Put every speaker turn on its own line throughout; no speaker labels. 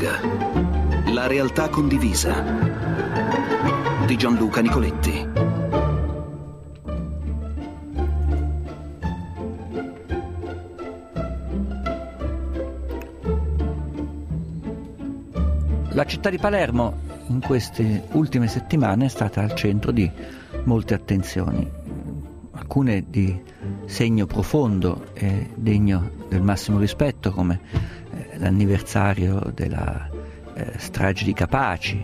Iceberg. La realtà condivisa di Gianluca Nicoletti.
La città di Palermo in queste ultime settimane è stata al centro di molte attenzioni, alcune di segno profondo e degno del massimo rispetto, come l'anniversario della strage di Capaci,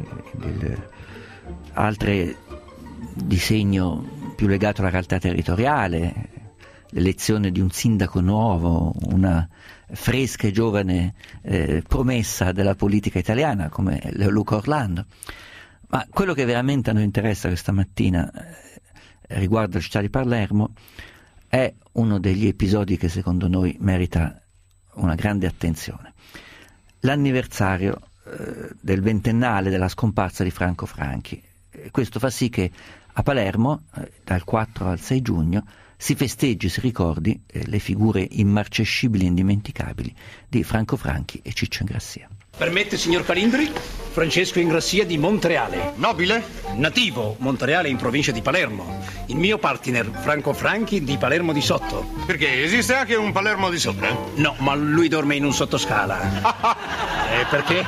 altre di segno più legato alla realtà territoriale, l'elezione di un sindaco nuovo, una fresca e giovane promessa della politica italiana come Luca Orlando. Ma quello che veramente a noi interessa questa mattina riguardo la città di Palermo è uno degli episodi che secondo noi merita una grande attenzione. L'anniversario del ventennale della scomparsa di Franco Franchi. Questo fa sì che a Palermo, dal 4 al 6 giugno, si festeggi, si ricordi le figure immarcescibili e indimenticabili di Franco Franchi e Ciccio Ingrassia.
Permette, signor Palindri? Francesco Ingrassia di Montereale.
Nobile?
Nativo, Montereale in provincia di Palermo. Il mio partner, Franco Franchi di Palermo di Sotto.
Perché esiste anche un Palermo di sopra?
No, ma lui dorme in un sottoscala. Perché?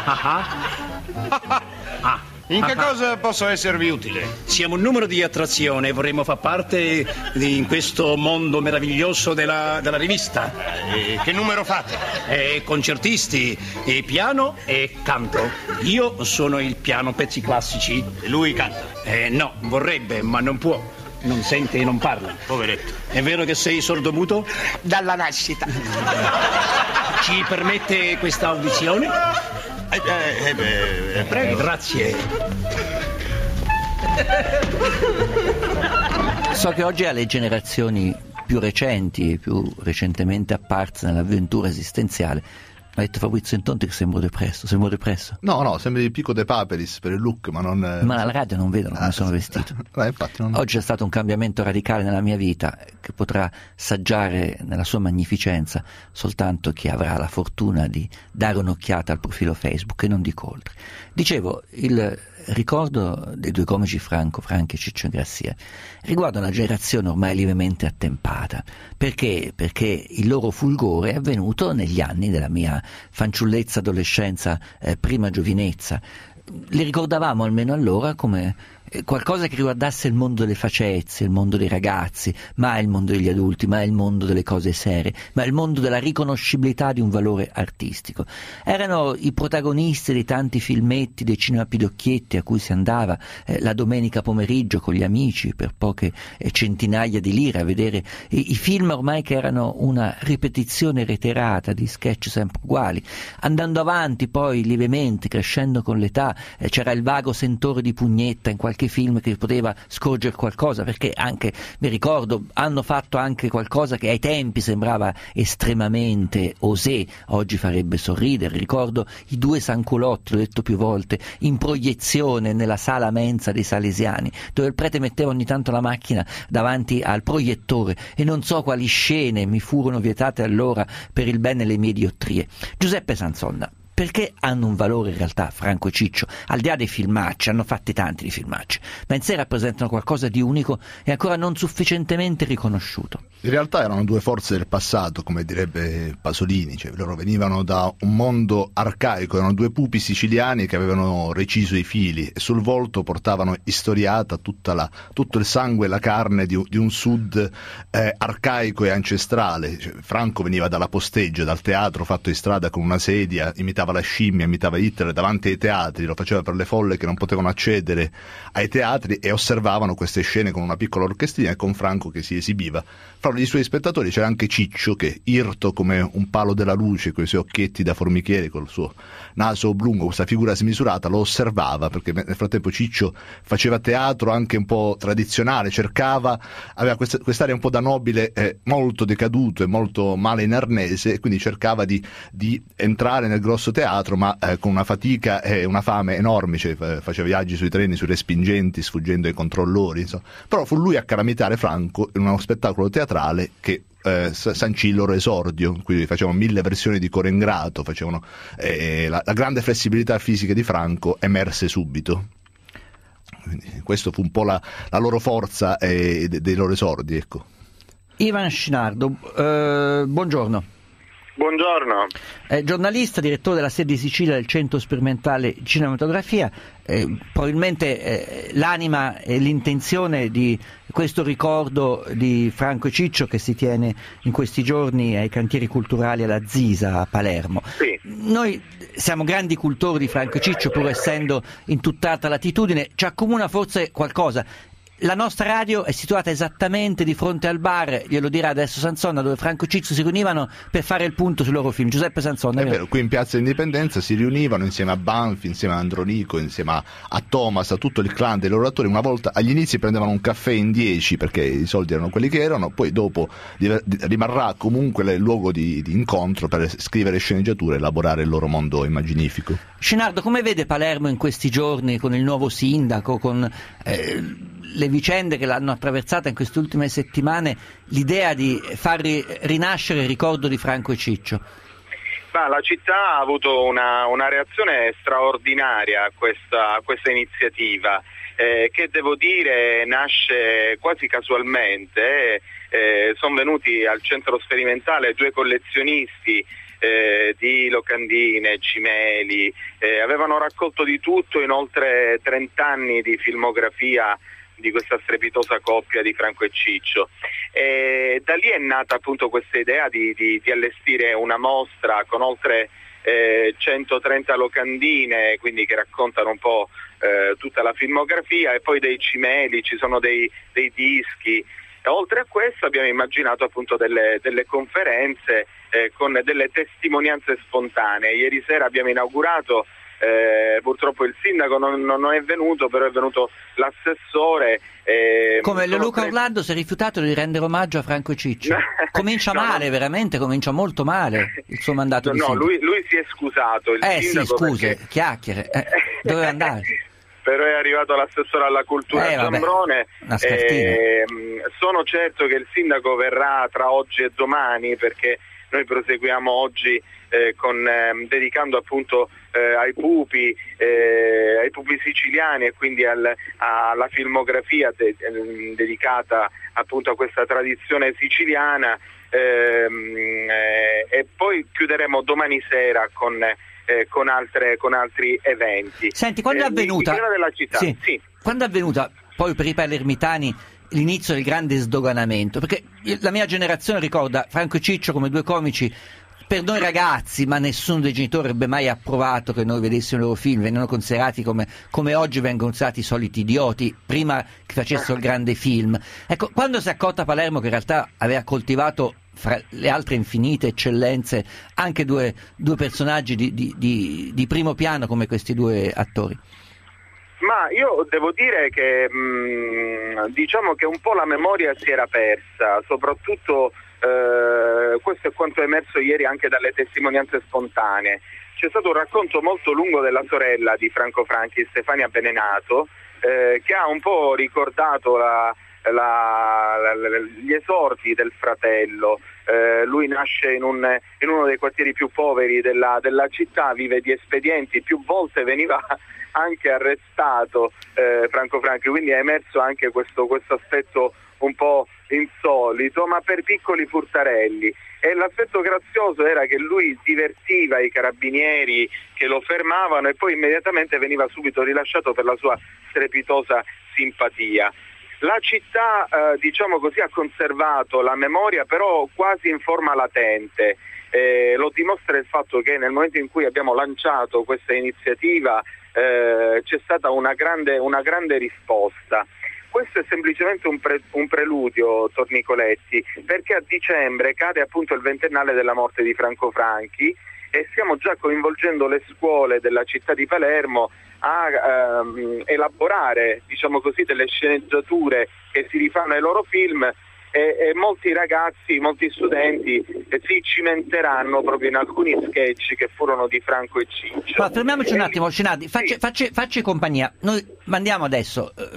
In che cosa posso esservi utile?
Siamo un numero di attrazione, vorremmo far parte in questo mondo meraviglioso della rivista.
Che numero fate?
Concertisti, piano e canto. Io sono il piano, pezzi classici.
E lui canta?
No, vorrebbe, ma non può. Non sente e non parla.
Poveretto.
È vero che sei sordomuto?
Dalla nascita.
Ci permette questa audizione?
Prego.
Grazie.
So che oggi alle generazioni più recenti e più recentemente apparse nell'avventura esistenziale, mi ha detto Fabrizio Intonti che sembro depresso.
No, sembri Pico de Paperis per il look, ma non...
Ma alla radio non vedono come sono vestito.
Infatti non...
Oggi è stato un cambiamento radicale nella mia vita che potrà saggiare nella sua magnificenza soltanto chi avrà la fortuna di dare un'occhiata al profilo Facebook e non dico oltre. Dicevo, il ricordo dei due comici Franchi e Ciccio Ingrassia riguarda una generazione ormai lievemente attempata. Perché? Perché il loro fulgore è avvenuto negli anni della mia fanciullezza, adolescenza, prima giovinezza. Li ricordavamo almeno allora come qualcosa che riguardasse il mondo delle facezie, il mondo dei ragazzi, mai il mondo degli adulti, mai il mondo delle cose serie, ma il mondo della riconoscibilità di un valore artistico. Erano i protagonisti di tanti filmetti dei cinema Pidocchietti a cui si andava la domenica pomeriggio con gli amici per poche centinaia di lire a vedere i film ormai che erano una ripetizione reiterata di sketch sempre uguali. Andando avanti poi lievemente, crescendo con l'età, c'era il vago sentore di pugnetta in qualche film che poteva scorgere qualcosa, perché anche, mi ricordo, hanno fatto anche qualcosa che ai tempi sembrava estremamente osé, oggi farebbe sorridere. Ricordo i due Sanculotti, l'ho detto più volte, in proiezione nella sala mensa dei Salesiani, dove il prete metteva ogni tanto la macchina davanti al proiettore e non so quali scene mi furono vietate allora per il bene delle mie diottrie. Giuseppe Sanzonna, perché hanno un valore in realtà Franco e Ciccio, al di là dei filmacci, hanno fatti tanti di filmacci, ma in sé rappresentano qualcosa di unico e ancora non sufficientemente riconosciuto.
In realtà erano due forze del passato, come direbbe Pasolini, cioè loro venivano da un mondo arcaico, erano due pupi siciliani che avevano reciso i fili e sul volto portavano istoriata tutto il sangue e la carne di un sud arcaico e ancestrale. Cioè, Franco veniva dalla posteggia, dal teatro fatto in strada con una sedia, imitava la scimmia, imitava Hitler davanti ai teatri, lo faceva per le folle che non potevano accedere ai teatri e osservavano queste scene con una piccola orchestrina e con Franco che si esibiva. Fra i suoi spettatori c'era anche Ciccio che, irto come un palo della luce, con i suoi occhietti da formichiere, col suo naso oblungo, questa figura smisurata, lo osservava, perché nel frattempo Ciccio faceva teatro anche un po' tradizionale, aveva quest'area un po' da nobile, molto decaduto e molto male in arnese, e quindi cercava di entrare nel grosso teatro, ma con una fatica e una fame enormi, cioè faceva viaggi sui treni, sui respingenti, sfuggendo ai controllori, insomma. Però fu lui a calamitare Franco in uno spettacolo teatrale che sancì il loro esordio, quindi facevano 1000 versioni di Coro Ingrato, facevano la grande flessibilità fisica di Franco emerse subito. Quindi questo fu un po' la loro forza dei loro esordi, ecco.
Ivan Scinardo, buongiorno.
Buongiorno.
Giornalista, direttore della sede di Sicilia del Centro Sperimentale di Cinematografia, probabilmente l'anima e l'intenzione di questo ricordo di Franco e Ciccio che si tiene in questi giorni ai cantieri culturali alla Zisa a Palermo.
Sì.
Noi siamo grandi cultori di Franco e Ciccio, pur essendo in tutt'altra latitudine, ci accomuna forse qualcosa. La nostra radio è situata esattamente di fronte al bar, glielo dirà adesso Sanzonna, dove Franco e Ciccio si riunivano per fare il punto sui loro film. Giuseppe Sanzonna.
È vero, qui in Piazza Indipendenza si riunivano insieme a Banfi, insieme a Andronico, insieme a Thomas, a tutto il clan dei loro attori. Una volta agli inizi prendevano un caffè in 10 perché i soldi erano quelli che erano, poi dopo rimarrà comunque il luogo di incontro per scrivere sceneggiature e elaborare il loro mondo immaginifico.
Scinardo, come vede Palermo in questi giorni con il nuovo sindaco, con le vicende che l'hanno attraversata in queste ultime settimane, l'idea di far rinascere il ricordo di Franco e Ciccio?
La città ha avuto una reazione straordinaria a questa iniziativa, che devo dire nasce quasi casualmente. Sono venuti al centro sperimentale 2 collezionisti di locandine, cimeli, avevano raccolto di tutto in oltre 30 anni di filmografia di questa strepitosa coppia di Franco e Ciccio. E da lì è nata appunto questa idea di allestire una mostra con oltre 130 locandine, quindi che raccontano un po' tutta la filmografia, e poi dei cimeli, ci sono dei dischi. E oltre a questo abbiamo immaginato appunto delle conferenze con delle testimonianze spontanee. Ieri sera abbiamo inaugurato, purtroppo il sindaco non è venuto, però è venuto l'assessore.
Come Luca Orlando si è rifiutato di rendere omaggio a Franco e Ciccio. Comincia male, veramente, comincia molto male il suo mandato di sindaco.
Lui si è scusato. Il sindaco,
sì, scuse,
perché...
chiacchiere, doveva andare.
Però è arrivato l'assessore alla cultura Giambrone. Sono certo che il sindaco verrà tra oggi e domani, perché noi proseguiamo oggi dedicando appunto ai pupi siciliani, e quindi alla filmografia dedicata appunto a questa tradizione siciliana, e poi chiuderemo domani sera con altri eventi.
Senti, quando è avvenuta?
Della città.
Sì. Quando è avvenuta poi per i palermitani l'inizio del grande sdoganamento? Perché la mia generazione ricorda Franco e Ciccio come 2 comici, per noi ragazzi, ma nessuno dei genitori avrebbe mai approvato che noi vedessimo i loro film, venivano considerati come oggi vengono considerati i soliti idioti, prima che facessero il grande film. Ecco, quando si è accorta Palermo che in realtà aveva coltivato, fra le altre infinite eccellenze, anche due personaggi di primo piano come questi 2 attori?
Ma io devo dire che diciamo che un po' la memoria si era persa, soprattutto questo è quanto è emerso ieri anche dalle testimonianze spontanee. C'è stato un racconto molto lungo della sorella di Franco Franchi, Stefania Benenato, che ha un po' ricordato gli esordi del fratello. Lui nasce in uno dei quartieri più poveri della città, vive di espedienti, più volte veniva anche arrestato Franco Franchi, quindi è emerso anche questo aspetto un po' insolito, ma per piccoli furtarelli. E l'aspetto grazioso era che lui divertiva i carabinieri che lo fermavano e poi immediatamente veniva subito rilasciato per la sua strepitosa simpatia. La città, diciamo così, ha conservato la memoria, però quasi in forma latente. Lo dimostra il fatto che nel momento in cui abbiamo lanciato questa iniziativa c'è stata una grande risposta. Questo è semplicemente un preludio, Tor Nicoletti, perché a dicembre cade appunto il 20ennale della morte di Franco Franchi e stiamo già coinvolgendo le scuole della città di Palermo a elaborare, diciamo così, delle sceneggiature che si rifanno ai loro film, e molti ragazzi, molti studenti si cimenteranno proprio in alcuni sketch che furono di Franco e Ciccio.
Ma fermiamoci un attimo, Scinardi, facci compagnia. Noi mandiamo adesso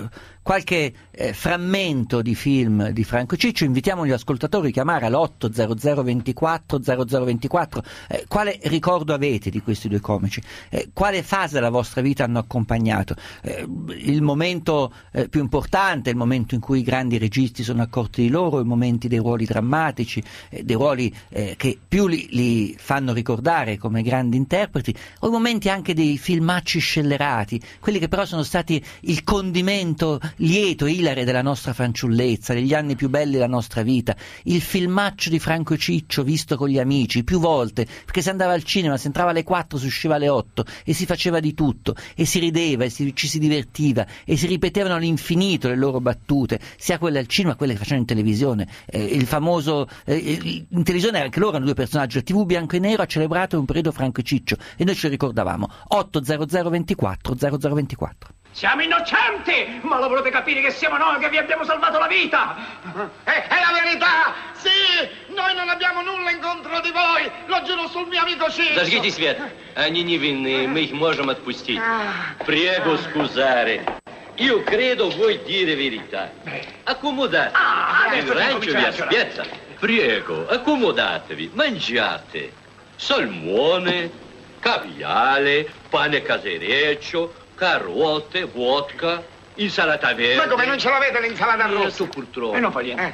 qualche frammento di film di Franco Ciccio. Invitiamo gli ascoltatori a chiamare all'800 24 0024. Quale ricordo avete di questi due comici? Quale fase della vostra vita hanno accompagnato? Il momento più importante, il momento in cui i grandi registi sono accorti di loro, i momenti dei ruoli drammatici, dei ruoli che più li fanno ricordare come grandi interpreti, o i momenti anche dei filmacci scellerati, quelli che però sono stati il condimento lieto, ilare della nostra fanciullezza, degli anni più belli della nostra vita. Il filmaccio di Franco Ciccio visto con gli amici più volte, perché si andava al cinema, si entrava alle 4, si usciva alle 8 e si faceva di tutto e si rideva e ci si divertiva e si ripetevano all'infinito le loro battute, sia quelle al cinema, quelle che facevano in televisione. Il famoso in televisione anche loro erano due personaggi. La TV bianco e nero ha celebrato un periodo Franco Ciccio e noi ce lo ricordavamo. 800 24 0024.
Siamo innocenti, ma lo volete capire che siamo noi che vi abbiamo salvato la vita?
È la verità! Sì! Noi non abbiamo nulla in contro di voi! Lo giuro sul mio amico Ciccio!
Зажгите свет. Они невинные, мы их можем отпустить. Prego scusare. Io credo vuoi dire verità. Accomodate. Il rancio vi aspetta. Prego, accomodatevi, mangiate. Salmone, caviale, pane casereccio, carote, vodka, insalata verde.
Ma come non ce l'avete l'insalata rossa?
Purtroppo.
E non fa niente.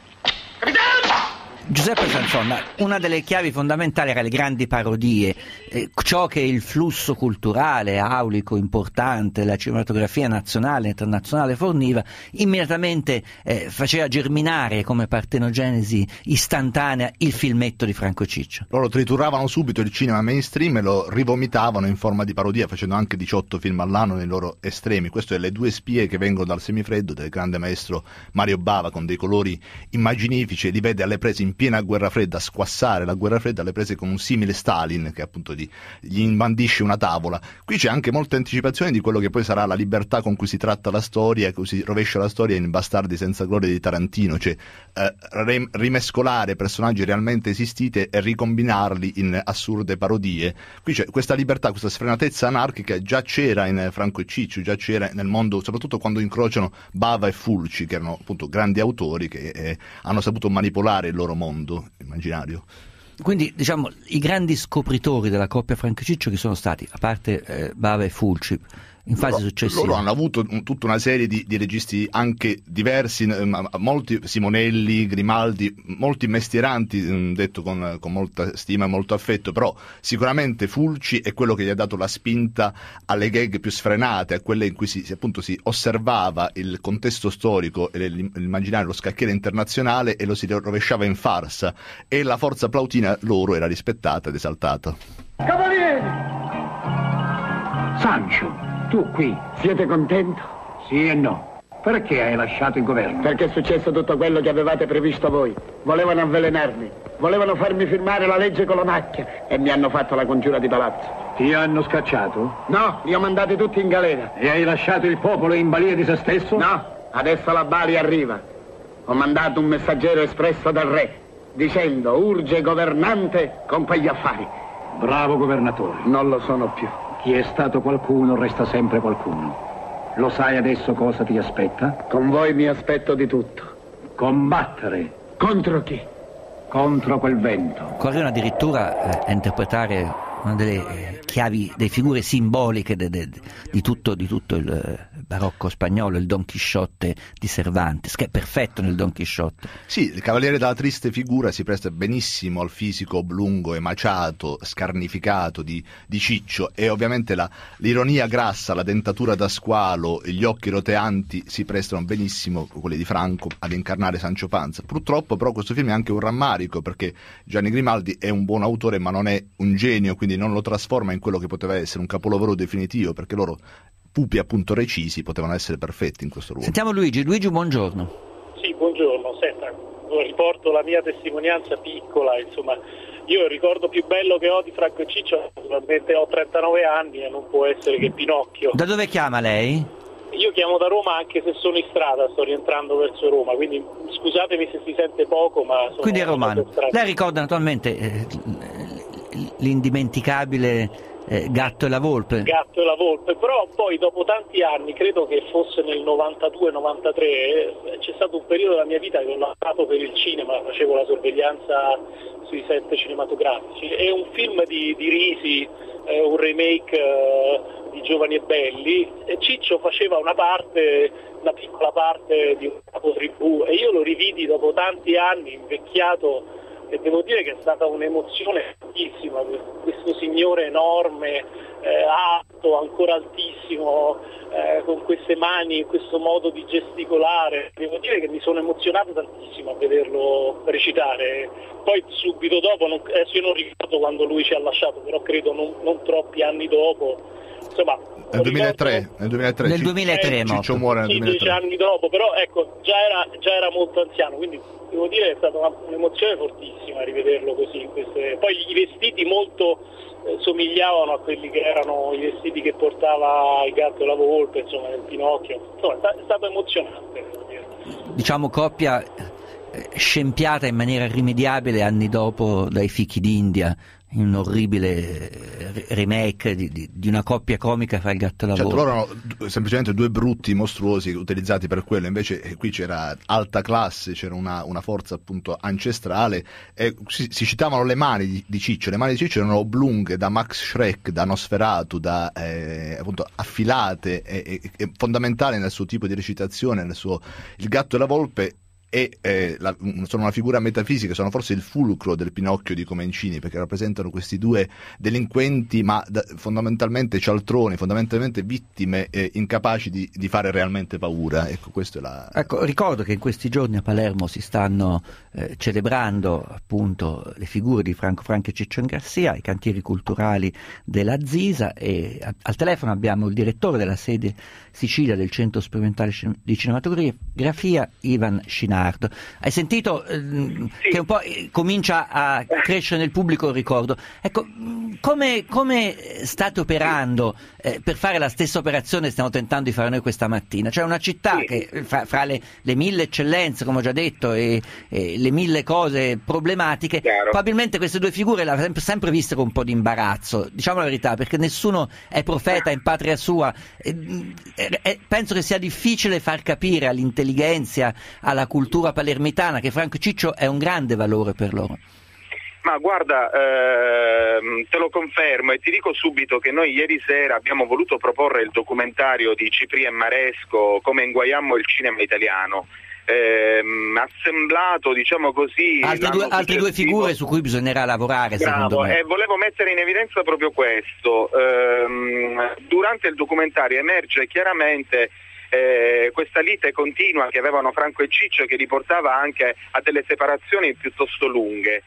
Capitano!
Giuseppe Sanson, una delle chiavi fondamentali era le grandi parodie, ciò che il flusso culturale aulico importante, la cinematografia nazionale e internazionale forniva, immediatamente faceva germinare come partenogenesi istantanea il filmetto di Franco Ciccio.
Loro trituravano subito il cinema mainstream e lo rivomitavano in forma di parodia, facendo anche 18 film all'anno nei loro estremi. Questo è Le due spie che vengono dal semifreddo del grande maestro Mario Bava, con dei colori immaginifici, e li vede alle prese in piena guerra fredda, squassare la guerra fredda alle prese con un simile Stalin che appunto gli imbandisce una tavola. Qui c'è anche molta anticipazione di quello che poi sarà la libertà con cui si tratta la storia, cui si rovescia la storia in Bastardi senza gloria di Tarantino, cioè rimescolare personaggi realmente esistiti e ricombinarli in assurde parodie. Qui c'è questa libertà, questa sfrenatezza anarchica, già c'era in Franco e Ciccio, già c'era nel mondo, soprattutto quando incrociano Bava e Fulci, che erano appunto grandi autori che hanno saputo manipolare il loro mondo immaginario.
Quindi diciamo i grandi scopritori della coppia Franco Ciccio che sono stati, a parte Bava e Fulci, in fase successiva.
Loro hanno avuto tutta una serie di registi anche diversi, molti Simonelli, Grimaldi, molti mestieranti, detto con molta stima e molto affetto, però sicuramente Fulci è quello che gli ha dato la spinta alle gag più sfrenate, a quelle in cui si osservava il contesto storico e l'immaginario, lo scacchiere internazionale, e lo si rovesciava in farsa, e la forza plautina loro era rispettata ed esaltata.
Cavalieri! Sancio, tu qui, siete contento?
Sì e no. Perché hai lasciato il governo?
Perché è successo tutto quello che avevate previsto voi. Volevano avvelenarmi, volevano farmi firmare la legge con la macchia e mi hanno fatto la congiura di palazzo.
Ti hanno scacciato?
No, li ho mandati tutti in galera.
E hai lasciato il popolo in balia di se stesso?
No, adesso la Bali arriva. Ho mandato un messaggero espresso dal re, dicendo urge governante con quegli affari.
Bravo governatore.
Non lo sono più.
Chi è stato qualcuno resta sempre qualcuno. Lo sai adesso cosa ti aspetta?
Con voi mi aspetto di tutto.
Combattere.
Contro chi?
Contro quel vento.
Corrono addirittura a interpretare una delle chiavi, delle figure simboliche di tutto il barocco spagnolo, il Don Chisciotte di Cervantes, che è perfetto nel Don Chisciotte.
Sì, il Cavaliere della triste figura si presta benissimo al fisico oblungo, emaciato, scarnificato di Ciccio, e ovviamente l'ironia grassa, la dentatura da squalo, gli occhi roteanti si prestano benissimo, quelli di Franco, ad incarnare Sancho Panza. Purtroppo però questo film è anche un rammarico, perché Gianni Grimaldi è un buon autore ma non è un genio, quindi non lo trasforma in quello che poteva essere un capolavoro definitivo, perché loro, pupi appunto recisi, potevano essere perfetti in questo ruolo.
Sentiamo Luigi, buongiorno.
Sì, buongiorno, senta, riporto la mia testimonianza piccola, insomma, io il ricordo più bello che ho di Franco Ciccio, naturalmente ho 39 anni e non può essere che Pinocchio.
Da dove chiama lei?
Io chiamo da Roma, anche se sono in strada, sto rientrando verso Roma, quindi scusatemi se si sente poco, ma sono...
Quindi è romano. Lei ricorda naturalmente l'indimenticabile Gatto e la Volpe.
Gatto e la Volpe, però poi dopo tanti anni, credo che fosse nel 92-93, c'è stato un periodo della mia vita che ho lavorato per il cinema, facevo la sorveglianza sui set cinematografici, e un film di Risi, un remake di Giovani e Belli, e Ciccio faceva una piccola parte di un capotribù, e io lo rividi dopo tanti anni, invecchiato, e devo dire che è stata un'emozione fortissima, questo signore enorme, alto, ancora altissimo, con queste mani, questo modo di gesticolare. Devo dire che mi sono emozionato tantissimo a vederlo recitare. Poi subito dopo, adesso io non ricordo quando lui ci ha lasciato, però credo non troppi anni dopo. Insomma,
nel 2003 Ciccio muore nel 2003.
10 anni dopo, però ecco, già era molto anziano, quindi devo dire che è stata un'emozione fortissima rivederlo così. Poi i vestiti molto somigliavano a quelli che erano i vestiti che portava il Gatto e la Volpe, insomma, nel Pinocchio. Insomma, è stato emozionante, devo dire.
Diciamo coppia scempiata in maniera irrimediabile anni dopo dai Fichi d'India, in un orribile remake di una coppia comica fra il Gatto e la Volpe.
Loro erano semplicemente due brutti mostruosi utilizzati per quello, invece qui c'era alta classe, c'era una forza appunto ancestrale, e si citavano le mani di Ciccio. Le mani di Ciccio erano oblunghe da Max Schreck, da Nosferatu, appunto affilate e fondamentali nel suo tipo di recitazione. Il Gatto e la Volpe sono una figura metafisica, sono forse il fulcro del Pinocchio di Comencini, perché rappresentano questi due delinquenti, ma fondamentalmente cialtroni, fondamentalmente vittime incapaci di fare realmente paura. Ecco, questo è
Ecco, ricordo che in questi giorni a Palermo si stanno celebrando appunto le figure di Franco Franchi e Ciccio Garcia, i cantieri culturali della Zisa, e al telefono abbiamo il direttore della sede Sicilia del Centro Sperimentale di Cinematografia, Ivan Scinardo. Hai sentito che un po' comincia a crescere nel pubblico il ricordo. Ecco, come state operando per fare la stessa operazione che stiamo tentando di fare noi questa mattina? Cioè una città che fra le 1000 eccellenze, come ho già detto, e le 1000 cose problematiche, probabilmente queste due figure le ha sempre viste con un po' di imbarazzo, diciamo la verità, perché nessuno è profeta in patria sua. Penso che sia difficile far capire all'intelligenza, alla cultura palermitana, che Franco Ciccio è un grande valore per loro.
Ma guarda, te lo confermo, e ti dico subito che noi ieri sera abbiamo voluto proporre il documentario di Cipri e Maresco, Come inguaiammo il cinema italiano, assemblato, diciamo così,
altre due figure su cui bisognerà lavorare.
Bravo,
secondo me.
E volevo mettere in evidenza proprio questo. Durante il documentario emerge chiaramente questa lite continua che avevano Franco e Ciccio, che li portava anche a delle separazioni piuttosto lunghe.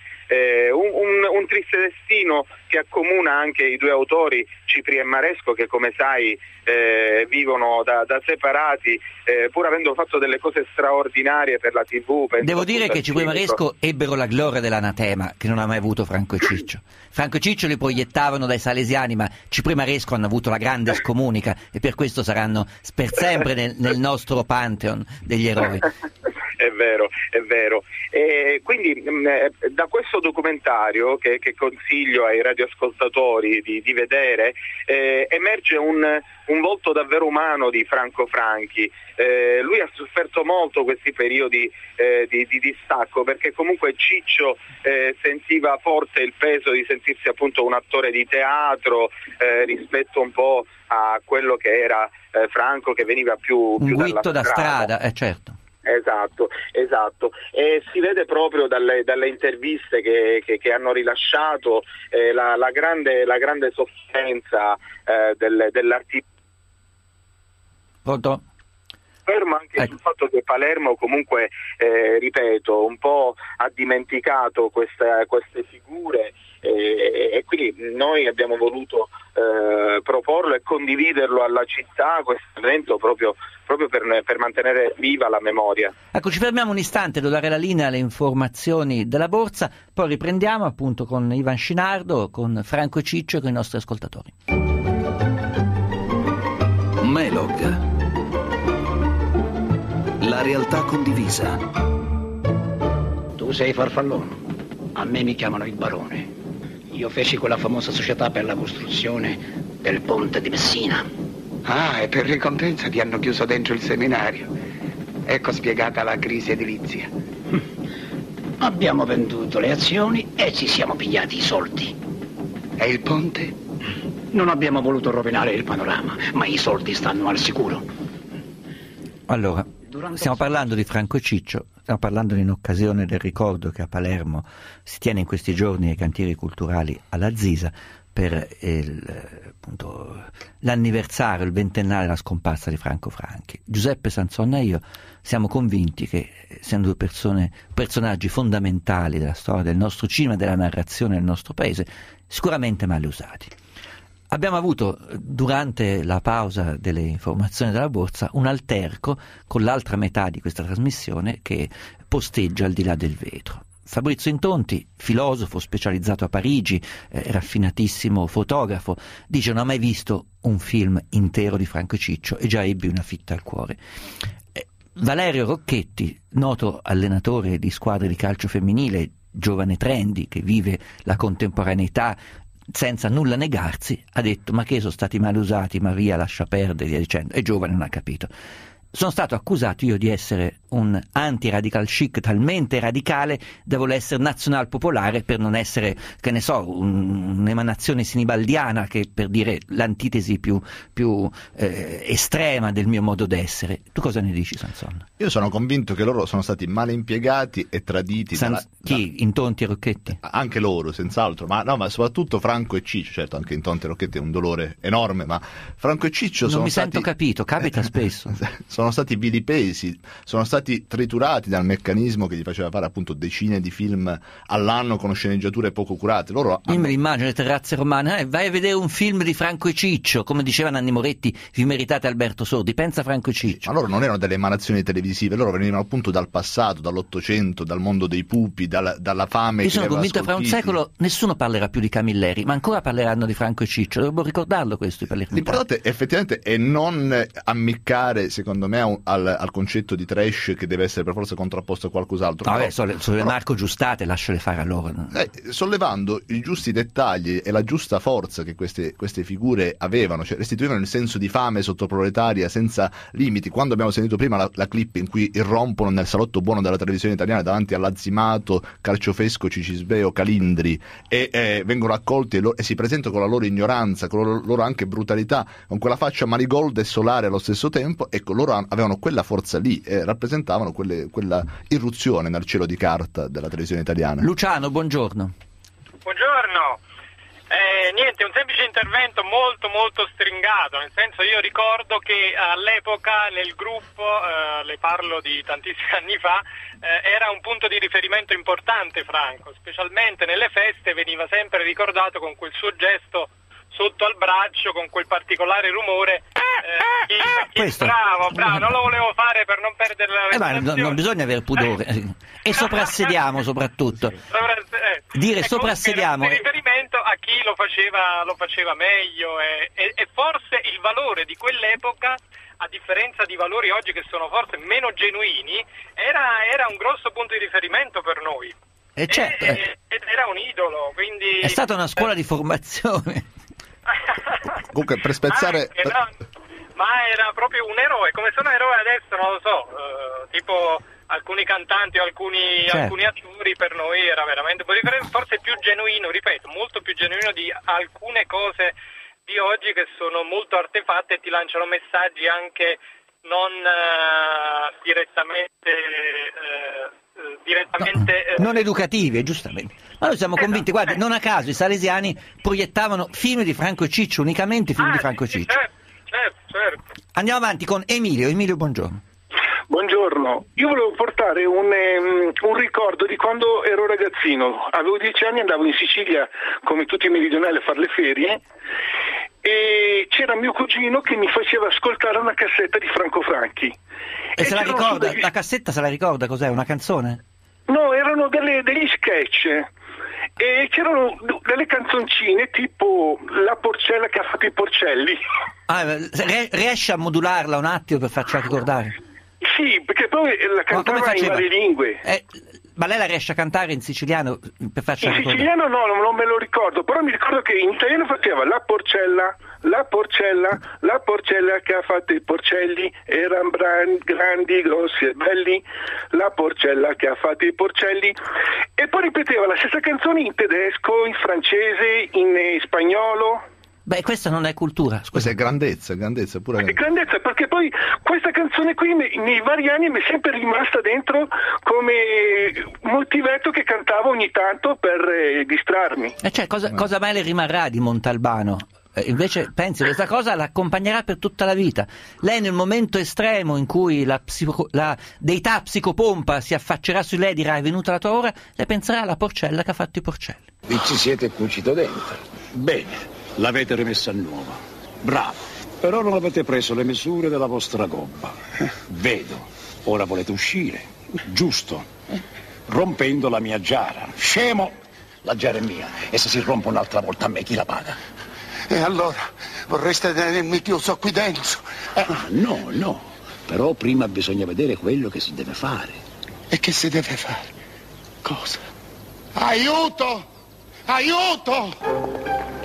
Un triste destino che accomuna anche i due autori, Cipri e Maresco, che come sai vivono da separati, pur avendo fatto delle cose straordinarie per la TV.
Devo dire che Cipri e Maresco ebbero la gloria dell'anatema che non ha mai avuto Franco e Ciccio. Franco e Ciccio li proiettavano dai salesiani, ma Cipri e Maresco hanno avuto la grande scomunica, e per questo saranno per sempre nel nostro pantheon degli eroi.
È vero. E quindi da questo documentario che consiglio ai radioascoltatori di vedere, emerge un volto davvero umano di Franco Franchi. Lui ha sofferto molto questi periodi di distacco, perché comunque Ciccio sentiva forte il peso di sentirsi appunto un attore di teatro rispetto un po' a quello che era Franco, che veniva più
un
dalla
guitto da strada, certo.
Esatto, e si vede proprio dalle interviste che hanno rilasciato la grande sofferenza dell'artista.
Pronto?
Fermo anche sul fatto che Palermo comunque, ripeto, un po' ha dimenticato queste figure, e quindi noi abbiamo voluto proporlo e condividerlo alla città, questo evento proprio per mantenere viva la memoria.
Ecco, ci fermiamo un istante, devo dare la linea alle informazioni della borsa, poi riprendiamo appunto con Ivan Scinardo, con Franco e Ciccio e con i nostri ascoltatori.
Melog, la realtà condivisa.
Tu sei Farfallone, a me mi chiamano il barone.
Io feci quella famosa società per la costruzione del ponte di Messina.
Ah, e per ricompensa ti hanno chiuso dentro il seminario. Ecco spiegata la crisi edilizia.
Abbiamo venduto le azioni e ci siamo pigliati i soldi.
E il ponte?
Non abbiamo voluto rovinare il panorama, ma i soldi stanno al sicuro.
Allora, stiamo parlando di Franco Ciccio, stiamo parlando in occasione del ricordo che a Palermo si tiene in questi giorni ai cantieri culturali alla Zisa per l'anniversario, il ventennale della scomparsa di Franco Franchi. Giuseppe Sanzonna e io siamo convinti che siano due personaggi fondamentali della storia del nostro cinema e della narrazione del nostro paese, sicuramente male usati. Abbiamo avuto durante la pausa delle informazioni della borsa un alterco con l'altra metà di questa trasmissione che posteggia al di là del vetro. Fabrizio Intonti, filosofo specializzato a Parigi, raffinatissimo fotografo, dice: non ha mai visto un film intero di Franco Ciccio e già ebbi una fitta al cuore. Valerio Rocchetti, noto allenatore di squadre di calcio femminile, giovane trendy che vive la contemporaneità senza nulla negarsi, ha detto: ma che sono stati male usati, ma via, lascia perdere, via dicendo. È giovane, non ha capito. Sono stato accusato io di essere un anti-radical chic talmente radicale da voler essere nazional popolare per non essere, che ne so, un'emanazione sinibaldiana, che per dire l'antitesi più estrema del mio modo d'essere. Tu cosa ne dici, Sanzonna?
Io sono convinto che loro sono stati male impiegati e traditi.
Chi? Intonti e Rocchetti?
Anche loro, senz'altro, ma soprattutto Franco e Ciccio. Certo, anche Intonti e Rocchetti è un dolore enorme, ma Franco e Ciccio
non mi sento capito, capita spesso.
Sono stati vilipesi, sono stati triturati dal meccanismo che gli faceva fare appunto decine di film all'anno con sceneggiature poco curate. Io
me li immagino le terrazze romane, vai a vedere un film di Franco e Ciccio, come diceva Nanni Moretti, vi meritate Alberto Sordi, pensa Franco e Ciccio.
Ma loro non erano delle emanazioni televisive, loro venivano appunto dal passato, dall'Ottocento, dal mondo dei pupi, dalla fame.
Io sono convinto che fra un secolo nessuno parlerà più di Camilleri, ma ancora parleranno di Franco e Ciccio, dovrebbero ricordarlo questo i palermitani.
L'importante effettivamente è non ammiccare, secondo me, al concetto di trash che deve essere per forza contrapposto a qualcos'altro.
Vabbè, sulle Marco Giustate lasciale fare a loro. No?
Sollevando i giusti dettagli e la giusta forza che queste figure avevano, cioè restituivano il senso di fame sottoproletaria senza limiti. Quando abbiamo sentito prima la clip in cui irrompono nel salotto buono della televisione italiana davanti all'azzimato Carciofesco, Cicisbeo, Calindri e vengono accolti e si presentano con la loro ignoranza, con la loro anche brutalità, con quella faccia marigolda e solare allo stesso tempo, ecco, loro avevano quella forza lì e rappresentavano quella irruzione nel cielo di carta della televisione italiana.
Luciano, buongiorno.
Buongiorno. Niente, un semplice intervento molto molto stringato, nel senso, io ricordo che all'epoca nel gruppo, le parlo di tantissimi anni fa, era un punto di riferimento importante Franco, specialmente nelle feste veniva sempre ricordato con quel suo gesto sotto al braccio, con quel particolare rumore. Bravo, non lo volevo fare per non perdere la registrazione.
Non bisogna aver pudore. E soprassediamo soprattutto. Dire soprassediamo.
Era un riferimento a chi lo faceva meglio e forse il valore di quell'epoca, a differenza di valori oggi che sono forse meno genuini, era un grosso punto di riferimento per noi.
Certo,
ed era un idolo, quindi
è stata una scuola di formazione.
Comunque, per spezzare
ma era proprio un eroe, come sono eroe adesso non lo so, tipo alcuni cantanti o alcuni attori, per noi era veramente forse più genuino, ripeto, molto più genuino di alcune cose di oggi che sono molto artefatte e ti lanciano messaggi anche non direttamente
non educativi, giustamente. Ma noi siamo convinti, guardi, non a caso i salesiani proiettavano film di Franco e Ciccio, unicamente film di Franco e Ciccio.
Certo.
Andiamo avanti con Emilio, buongiorno.
Buongiorno, io volevo portare un ricordo di quando ero ragazzino, avevo 10 anni, andavo in Sicilia come tutti i meridionali a fare le ferie e c'era mio cugino che mi faceva ascoltare una cassetta di Franco Franchi.
E se la ricorda? La cassetta se la ricorda? Cos'è? Una canzone?
No, erano degli sketch e c'erano delle canzoncine tipo La Porcella che ha fatto i porcelli.
Riesce a modularla un attimo per farcela ricordare?
Sì, perché poi la cantava in varie lingue.
Ma lei la riesce a cantare in siciliano per farci
in siciliano no, non me lo ricordo, però mi ricordo che in italiano faceva la porcella che ha fatto i porcelli erano grandi, grossi e belli, la porcella che ha fatto i porcelli, e poi ripeteva la stessa canzone in tedesco, in francese, in spagnolo.
Beh, questa non è cultura.
Questa è grandezza pure.
È grandezza, perché poi questa canzone qui nei vari anni mi è sempre rimasta dentro come motivetto che cantavo ogni tanto per distrarmi.
Cioè, cosa mai le rimarrà di Montalbano? Invece pensi, questa cosa l'accompagnerà per tutta la vita. Lei nel momento estremo in cui la deità psicopompa si affaccerà su lei e dirà: è venuta la tua ora, lei penserà alla porcella che ha fatto i porcelli.
Vi ci siete cucito dentro.
Bene, l'avete rimessa a nuovo. Bravo. Però non avete preso le misure della vostra gobba. Vedo. Ora volete uscire. Giusto. Rompendo la mia giara. Scemo! La giara è mia. E se si rompe un'altra volta a me, chi la paga?
E allora vorreste tenermi chiuso qui dentro?
No. Però prima bisogna vedere quello che si deve fare.
E che si deve fare? Cosa? Aiuto! Aiuto!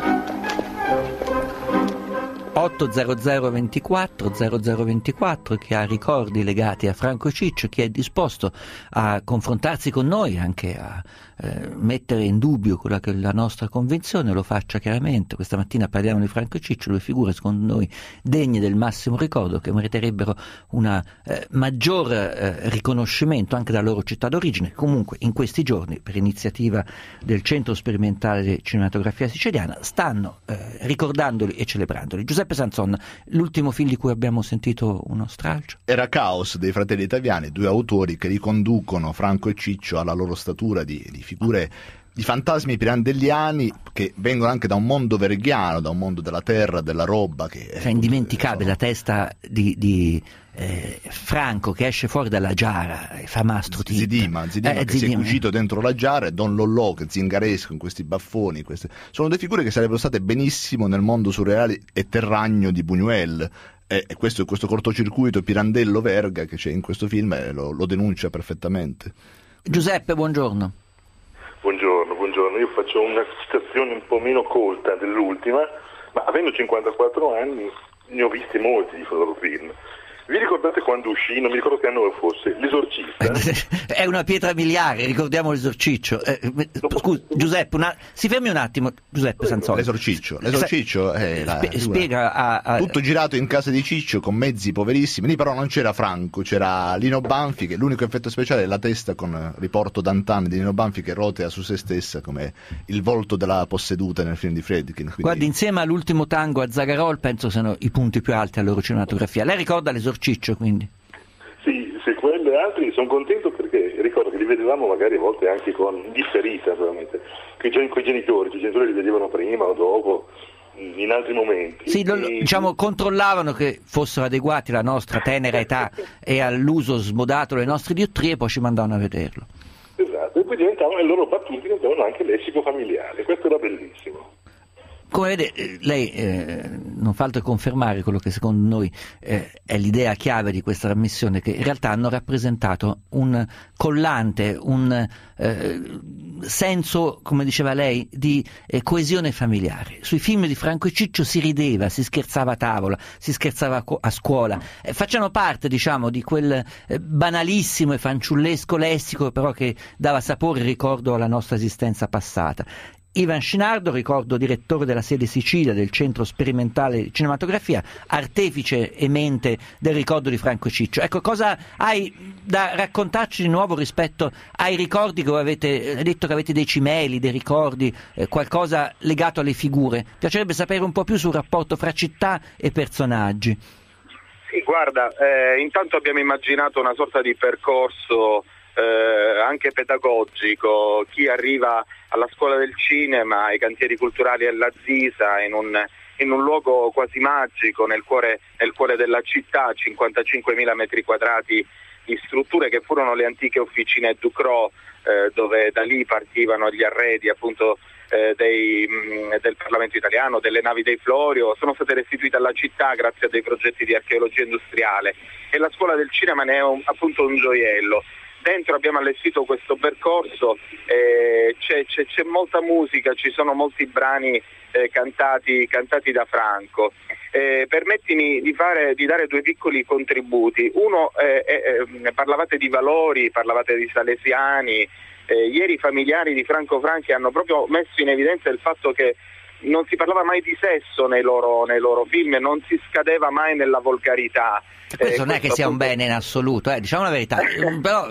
800 24 0024, chi ha ricordi legati a Franco Ciccio, chi è disposto a confrontarsi con noi, anche a mettere in dubbio quella che è la nostra convinzione, lo faccia chiaramente. Questa mattina parliamo di Franco Ciccio, due figure secondo noi degne del massimo ricordo, che meriterebbero un maggior riconoscimento anche dalla loro città d'origine. Comunque in questi giorni, per iniziativa del Centro Sperimentale di Cinematografia Siciliana, stanno ricordandoli e celebrandoli. Giuseppe Sanson, l'ultimo film di cui abbiamo sentito uno stralcio
era Caos dei Fratelli Italiani, due autori che riconducono Franco e Ciccio alla loro statura di figure, di fantasmi pirandelliani che vengono anche da un mondo verghiano, da un mondo della terra, della roba, che
è indimenticabile. La testa di Franco che esce fuori dalla giara e fa mastro
Zidima che si è cucito dentro la giara, e Don Lollò che zingaresco con questi baffoni. Sono due figure che sarebbero state benissimo nel mondo surreale e terragno di Buñuel, e questo cortocircuito Pirandello-Verga che c'è in questo film lo denuncia perfettamente.
Giuseppe, buongiorno.
Buongiorno, io faccio una citazione un po' meno colta dell'ultima, ma avendo 54 anni ne ho visti molti di loro film. Vi ricordate quando uscì, non mi ricordo che anno fosse, L'Esorcista?
È una pietra miliare, ricordiamo l'Esorciccio. Scusi, Giuseppe, si fermi un attimo, Giuseppe Sanzoni.
L'Esorciccio è
spiega
tutto girato in casa di Ciccio con mezzi poverissimi. Lì però non c'era Franco, c'era Lino Banfi, che l'unico effetto speciale è la testa con riporto d'antan di Lino Banfi che rotea su se stessa come il volto della posseduta nel film di Friedkin. Quindi...
Guardi, insieme all'Ultimo tango a Zagarol penso siano i punti più alti alla loro cinematografia. Lei ricorda l'Esorciccio, quindi?
Sì, quelli e altri sono contento perché ricordo che li vedevamo magari a volte anche con differita, naturalmente, con i genitori li vedevano prima o dopo, in altri momenti.
Sì, controllavano che fossero adeguati alla nostra tenera età e all'uso smodato delle nostre diottrie, poi ci mandavano a vederlo.
Esatto, e poi le loro battute diventavano anche lessico familiare, questo era bellissimo.
Come vede, lei non fa altro che confermare quello che secondo noi è l'idea chiave di questa trasmissione, che in realtà hanno rappresentato un collante, un senso, come diceva lei, di coesione familiare. Sui film di Franco e Ciccio si rideva, si scherzava a tavola, si scherzava a scuola, facciano parte, diciamo, di quel banalissimo e fanciullesco lessico però che dava sapore e ricordo alla nostra esistenza passata. Ivan Scinardo, ricordo direttore della sede Sicilia del Centro Sperimentale di Cinematografia, artefice e mente del ricordo di Franco Ciccio. Ecco, cosa hai da raccontarci di nuovo rispetto ai ricordi che avete detto, che avete dei cimeli, dei ricordi, qualcosa legato alle figure? Piacerebbe sapere un po' più sul rapporto fra città e personaggi.
Sì, guarda, intanto abbiamo immaginato una sorta di percorso anche pedagogico. Chi arriva alla scuola del cinema, ai cantieri culturali della Zisa, in un luogo quasi magico nel cuore della città, 55.000 metri quadrati di strutture che furono le antiche officine Ducrot, dove da lì partivano gli arredi appunto del Parlamento italiano, delle navi dei Florio, sono state restituite alla città grazie a dei progetti di archeologia industriale, e la scuola del cinema ne è appunto un gioiello. dentro abbiamo allestito questo percorso, c'è molta musica, ci sono molti brani cantati da Franco. Permettimi di dare due piccoli contributi. Uno, parlavate di valori, parlavate di salesiani. Ieri i familiari di Franco Franchi hanno proprio messo in evidenza il fatto che non si parlava mai di sesso nei loro film, non si scadeva mai nella volgarità.
Questo non è che sia un bene in assoluto, diciamo la verità. Però...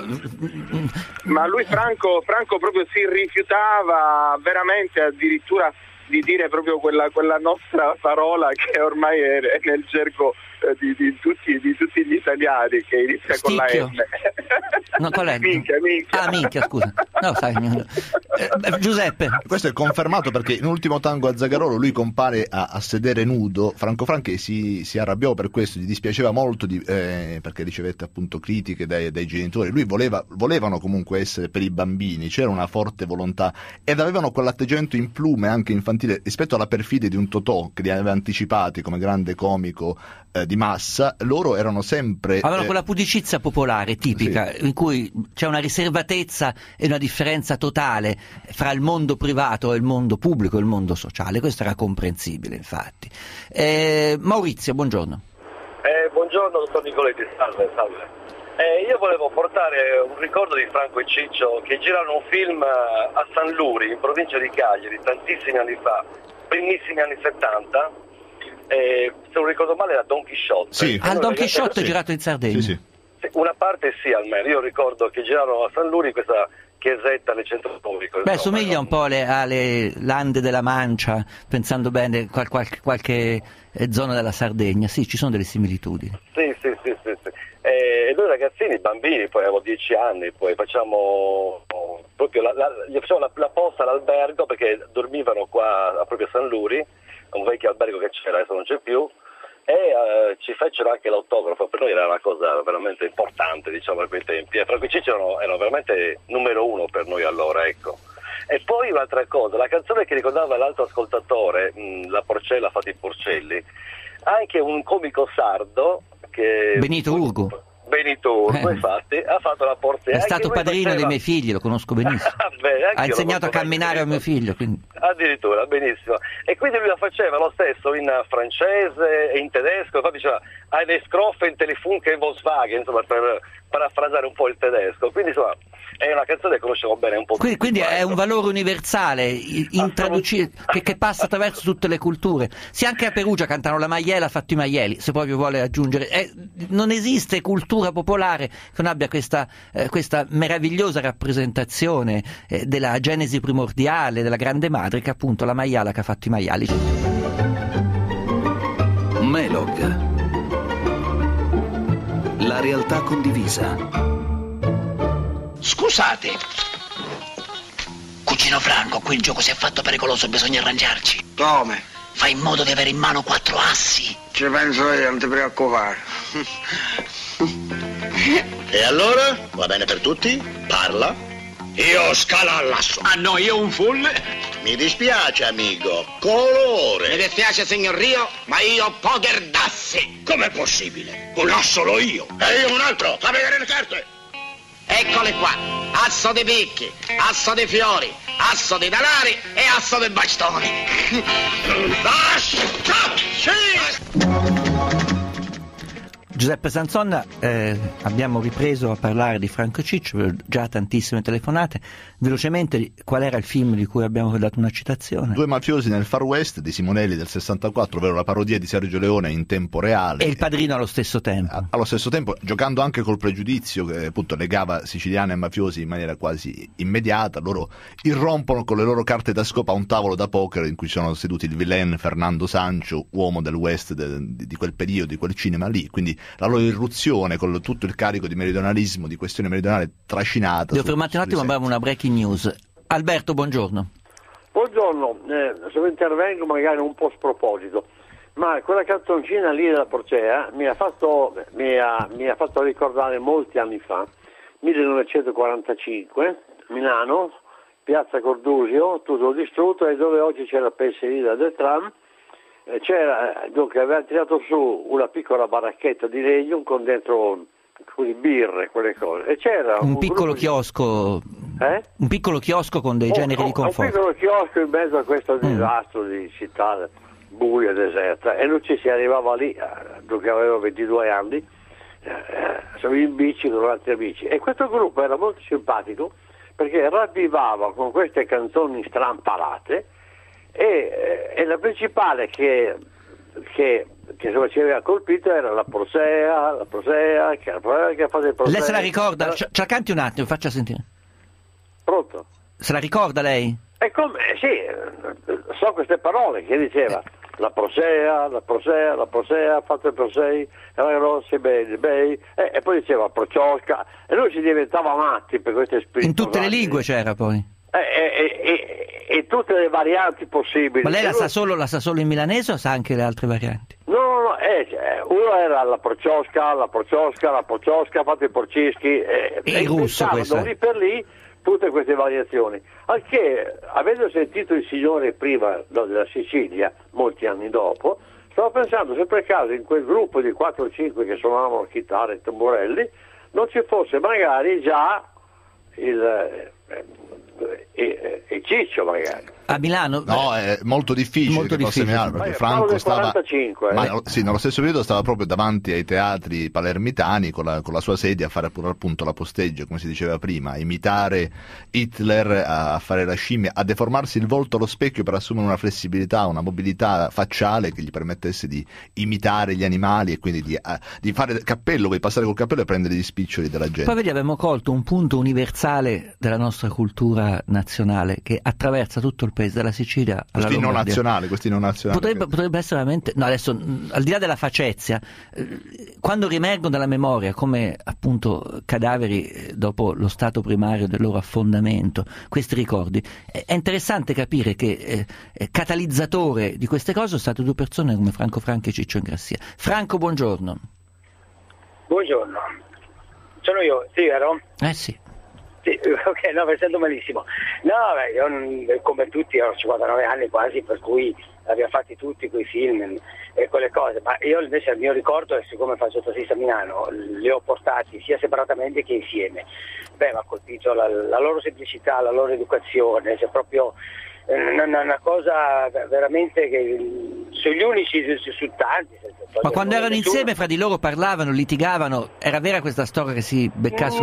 Ma lui Franco proprio si rifiutava veramente addirittura di dire proprio quella nostra parola che ormai è nel gergo di tutti gli italiani, che inizia
Sticchio.
con la M.
No, qual è?
Minchia.
Ah, minchia, scusa. No, sai, Giuseppe.
Questo è confermato perché in Ultimo tango a Zagarolo lui compare a sedere nudo. Franco Franchi si arrabbiò per questo, gli dispiaceva molto perché ricevette appunto critiche dai genitori. Lui volevano comunque essere per i bambini, c'era una forte volontà ed avevano quell'atteggiamento implume anche infantile rispetto alla perfidia di un Totò che li aveva anticipati come grande comico di massa. Loro erano sempre
avevano quella pudicizia popolare tipica, sì, in cui c'è una riservatezza e una differenza totale fra il mondo privato e il mondo pubblico e il mondo sociale. Questo era comprensibile, infatti. Maurizio, buongiorno.
Buongiorno dottor Nicoletti, salve. Io volevo portare un ricordo di Franco e Ciccio che girarono un film a San Luri, in provincia di Cagliari, tantissimi anni fa, primissimi anni 70. Se non ricordo male era Don Chisciotte.
Sì. Don Chisciotte girato in Sardegna.
Sì.
Una parte sì, almeno. Io ricordo che girarono a San Luri questa chiesetta nel centro storico.
Beh, somiglia un po' alle Lande della Mancia, pensando bene, qualche zona della Sardegna. Sì, ci sono delle similitudini.
Sì. E noi ragazzini, bambini, poi avevo 10 anni, poi facciamo proprio gli facciamo la posta all'albergo perché dormivano qua proprio a San Luri, un vecchio albergo che c'era, adesso non c'è più, e ci fecero anche l'autografo. Per noi era una cosa veramente importante, diciamo, a quei tempi. E Franco e Ciccio erano veramente numero uno per noi allora, ecco. E poi un'altra cosa, la canzone che ricordava l'altro ascoltatore, La Porcella fatti i porcelli, anche un comico sardo che...
Benito Urgo,
infatti, ha fatto la porcella.
È stato padrino dei miei figli, lo conosco benissimo. Ha insegnato a camminare a mio figlio. Quindi.
Addirittura, benissimo. E quindi lui la faceva lo stesso in francese e in tedesco, infatti diceva eine Scroffe in Telefunke e Volkswagen, insomma, per parafrasare un po' il tedesco. Quindi insomma è una canzone che conosciamo bene un po' tutti.
Quindi è un valore universale, intraducibile, che passa attraverso tutte le culture. Sì, anche a Perugia cantano la maiela, fatto i maieli, se proprio vuole aggiungere. Non esiste cultura popolare che non abbia questa meravigliosa rappresentazione della genesi primordiale della grande madre, che è appunto la maiala che ha fatto i maiali.
Melog, la realtà condivisa.
Scusate, cugino Franco, qui il gioco si è fatto pericoloso, bisogna arrangiarci.
Come?
Fai in modo di avere in mano 4 assi.
Ci penso io, non ti preoccupare.
E allora? Va bene per tutti? Parla. Io scala all'asso.
Ah no, io un full.
Mi dispiace, amico. Colore.
Mi dispiace, signor Rio, ma io ho poker d'assi.
Com'è possibile? Un asso l'ho io. E io un altro. Fa vedere le carte.
Eccole qua, asso di picchi, asso di fiori, asso di denari e asso di bastoni.
Giuseppe Sanzonna, abbiamo ripreso a parlare di Franco Ciccio, già tantissime telefonate. Velocemente, qual era il film di cui abbiamo dato una citazione?
Due mafiosi nel Far West di Simonelli del 64, ovvero la parodia di Sergio Leone in tempo reale.
E Il Padrino allo stesso tempo.
Allo stesso tempo, giocando anche col pregiudizio che appunto legava siciliani e mafiosi in maniera quasi immediata. Loro irrompono con le loro carte da scopa a un tavolo da poker in cui sono seduti il villain Fernando Sancho, uomo del West di quel periodo, di quel cinema lì. Quindi la loro irruzione con tutto il carico di meridionalismo, di questione meridionale trascinata.
Devo fermarti un attimo, abbiamo una breaking news. Alberto, buongiorno.
Buongiorno, se intervengo magari un po' sproposito, ma quella canzoncina lì della Porcea mi ha fatto ricordare molti anni fa, 1945, Milano, piazza Cordusio, tutto distrutto, e dove oggi c'è la pensilina del tram. Dunque aveva tirato su una piccola baracchetta di legno con dentro birre, quelle cose. E c'era
un piccolo chiosco, un piccolo chiosco con dei generi di conforto.
Un piccolo chiosco in mezzo a questo disastro di città buia, deserta, e non ci si arrivava lì, che avevo 22 anni, siamo in bici con altri amici, e questo gruppo era molto simpatico perché ravvivava con queste canzoni strampalate, e la principale che ci aveva colpito era la Prosea, che fa del Prosea.
Lei se la ricorda? Ce la canti un attimo, faccia sentire.
Pronto?
Se la ricorda lei?
Sì, so queste parole che diceva la Prosea, ha fatto il Prosei, era grossi, bei, e poi diceva Prociosca, e lui si diventava matti per queste spirituali.
In tutte le lingue c'era poi?
E tutte le varianti possibili.
Ma lei la sa solo in milanese o sa anche le altre varianti?
No, uno era la Prociosca, ha fatto i Porcischi,
il russo questo.
Lì per lì tutte queste variazioni, anche avendo sentito il signore prima della Sicilia molti anni dopo, stavo pensando se per caso in quel gruppo di 4 o 5 che suonavano chitarre e tamburelli non ci fosse magari già il Ciccio magari.
A Milano?
No, è molto difficile che fosse Milano, perché Franco stava
45,
nello stesso periodo stava proprio davanti ai teatri palermitani con la sua sedia a fare pure appunto la posteggio, come si diceva prima, a imitare Hitler, a fare la scimmia, a deformarsi il volto allo specchio per assumere una flessibilità, una mobilità facciale che gli permettesse di imitare gli animali e quindi di fare il cappello, poi passare col cappello e prendere gli spiccioli della gente.
Poi vedi, abbiamo colto un punto universale della nostra cultura nazionale che attraversa tutto il paese, dalla Sicilia alla Lombardia.
Questi non nazionali.
Potrebbe essere veramente, no, adesso al di là della facezia, quando riemergono dalla memoria come appunto cadaveri dopo lo stato primario del loro affondamento, questi ricordi, è interessante capire che catalizzatore di queste cose sono state due persone come Franco Franchi e Ciccio Ingrassia. Franco, buongiorno.
Buongiorno, sono io, sì, vero?
Sì.
Sì, ok, no, mi sento malissimo. No, io come tutti ho 59 anni quasi, per cui abbiamo fatti tutti quei film e quelle cose, ma io invece il mio ricordo è, siccome faccio tassista a Milano, li ho portati sia separatamente che insieme. Mi ha colpito la loro semplicità, la loro educazione, cioè proprio una cosa veramente che sono gli unici su tanti.
Ma quando erano insieme fra di loro parlavano, litigavano, era vera questa storia che si beccasse?
No,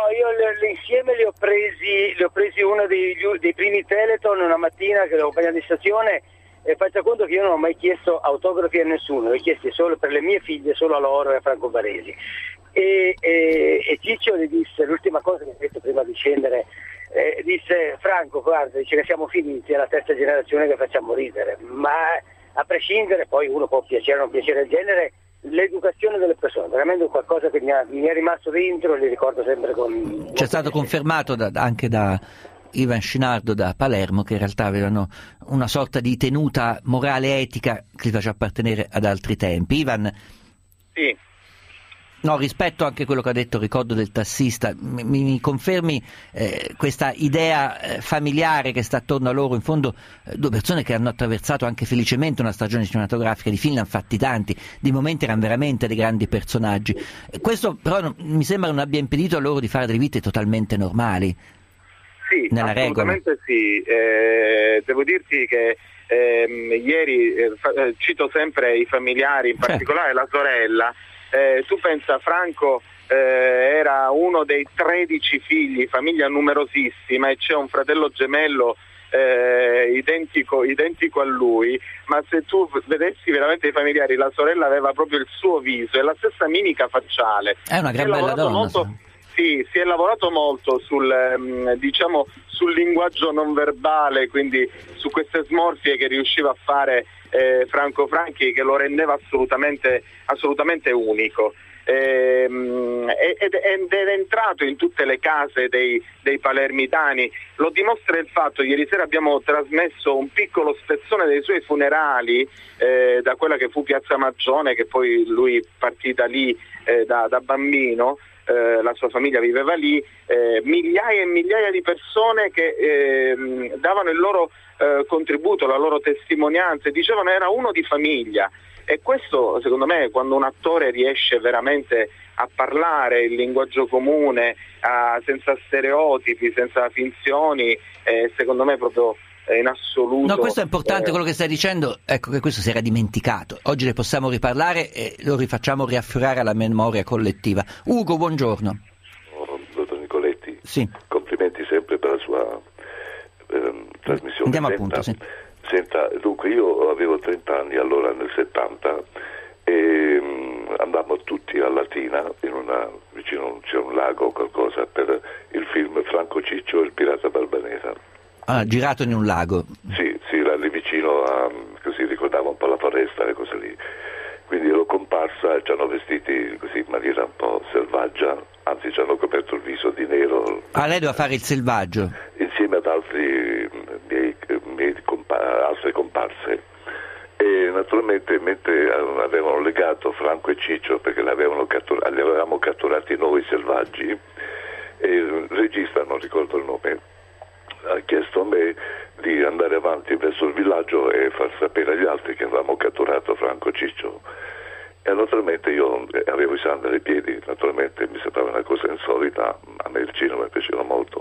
io insieme li ho presi uno dei primi Teleton una mattina che l'avevo accompagnato in stazione, e faccia conto che io non ho mai chiesto autografi a nessuno, li ho chiesti solo per le mie figlie, solo a loro e a Franco Baresi. E Ciccio gli disse, l'ultima cosa che ha detto prima di scendere, disse: Franco, guarda, dice che siamo finiti, è la terza generazione che facciamo ridere, ma a prescindere poi uno può piacere o non piacere del genere, l'educazione delle persone veramente è qualcosa che mi è rimasto dentro e li ricordo sempre con...
C'è stato confermato anche da Ivan Scinardo da Palermo che in realtà avevano una sorta di tenuta morale e etica che li faceva appartenere ad altri tempi. Ivan?
Sì.
No, rispetto anche a quello che ha detto, ricordo del tassista, mi confermi questa idea familiare che sta attorno a loro, in fondo due persone che hanno attraversato anche felicemente una stagione cinematografica, di film ne hanno fatti tanti, di momenti erano veramente dei grandi personaggi. Questo però mi sembra non abbia impedito a loro di fare delle vite totalmente normali.
Sì,
nella
assolutamente sì. Devo dirti che ieri cito sempre i familiari, in particolare la sorella. Tu pensa, Franco era uno dei 13 figli, famiglia numerosissima, e c'è un fratello gemello identico a lui, ma se tu vedessi veramente i familiari, la sorella aveva proprio il suo viso e la stessa mimica facciale.
È una gran bella donna.
Sì, si è lavorato molto sul linguaggio non verbale, quindi su queste smorfie che riusciva a fare Franco Franchi, che lo rendeva assolutamente unico. Ed è entrato in tutte le case dei palermitani. Lo dimostra il fatto, ieri sera abbiamo trasmesso un piccolo spezzone dei suoi funerali, da quella che fu Piazza Maggione, che poi lui partì da lì da bambino. La sua famiglia viveva lì, migliaia e migliaia di persone che davano il loro contributo, la loro testimonianza, e dicevano era uno di famiglia. E questo, secondo me, quando un attore riesce veramente a parlare il linguaggio comune, senza stereotipi, senza finzioni, secondo me proprio in assoluto.
No, questo è importante quello che stai dicendo, ecco che questo si era dimenticato. Oggi ne possiamo riparlare e lo rifacciamo riaffiorare alla memoria collettiva. Ugo, buongiorno.
Dottor Nicoletti,
sì.
Complimenti sempre per la sua trasmissione.
Andiamo appunto, sì.
Senta, dunque io avevo 30 anni allora nel 70 e andammo tutti a Latina, vicino c'era un lago o qualcosa, per il film Franco Ciccio, il pirata barbanesa.
Ah, girato in un lago.
Sì, era lì vicino così ricordava un po' la foresta, le cose lì. Quindi ero comparsa e ci hanno vestiti così in maniera un po' selvaggia, anzi ci hanno coperto il viso di nero.
Ah, lei doveva fare il selvaggio?
Insieme ad altri altre comparse. E naturalmente mentre avevano legato Franco e Ciccio, perché li avevamo catturati noi selvaggi, e il regista, non ricordo il nome, ha chiesto a me di andare avanti verso il villaggio e far sapere agli altri che avevamo catturato Franco Ciccio. E naturalmente io avevo i sandali ai piedi, naturalmente mi sembrava una cosa insolita, a me il cinema mi piaceva molto.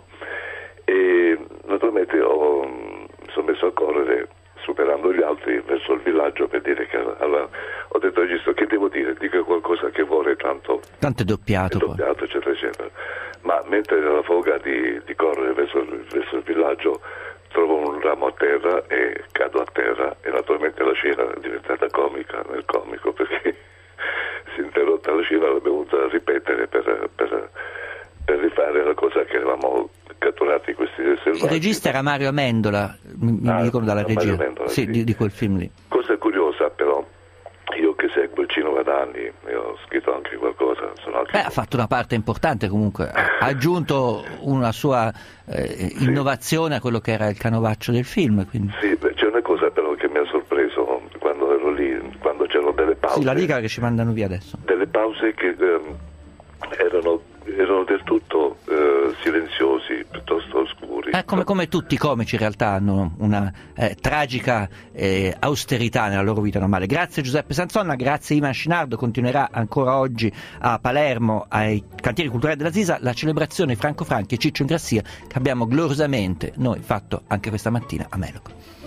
E naturalmente mi sono messo a correre superando gli altri verso il villaggio per dire che ho detto al regista: che devo dire? Dica qualcosa che vuole, tanto
è doppiato
eccetera eccetera. Ma mentre nella foga di correre verso il villaggio trovo un ramo a terra e cado a terra, e naturalmente la scena è diventata comica nel comico, perché si è interrotta la scena, l'abbiamo dovuta ripetere per rifare la cosa che avevamo catturati questi selvaggi.
Il regista era Mario Amendola, mi dicono dalla regia.
Amendola,
sì. Di quel film lì.
Cosa curiosa però, io che seguo il cinema da anni, io ho scritto anche qualcosa.
Ha fatto una parte importante comunque, ha aggiunto una sua innovazione a quello che era il canovaccio del film. Quindi.
Sì, c'è una cosa però che mi ha sorpreso quando ero lì, quando c'erano delle pause.
Sì, la dica che ci mandano via adesso.
Delle pause che erano del tutto silenziosi, piuttosto oscuri.
Come tutti i comici in realtà hanno una tragica austerità nella loro vita normale. Grazie Giuseppe Sanzonna, grazie Ivan Scinardo. Continuerà ancora oggi a Palermo, ai cantieri culturali della Sisa, la celebrazione Franco Franchi e Ciccio Ingrassia che abbiamo gloriosamente noi fatto anche questa mattina a Meloco.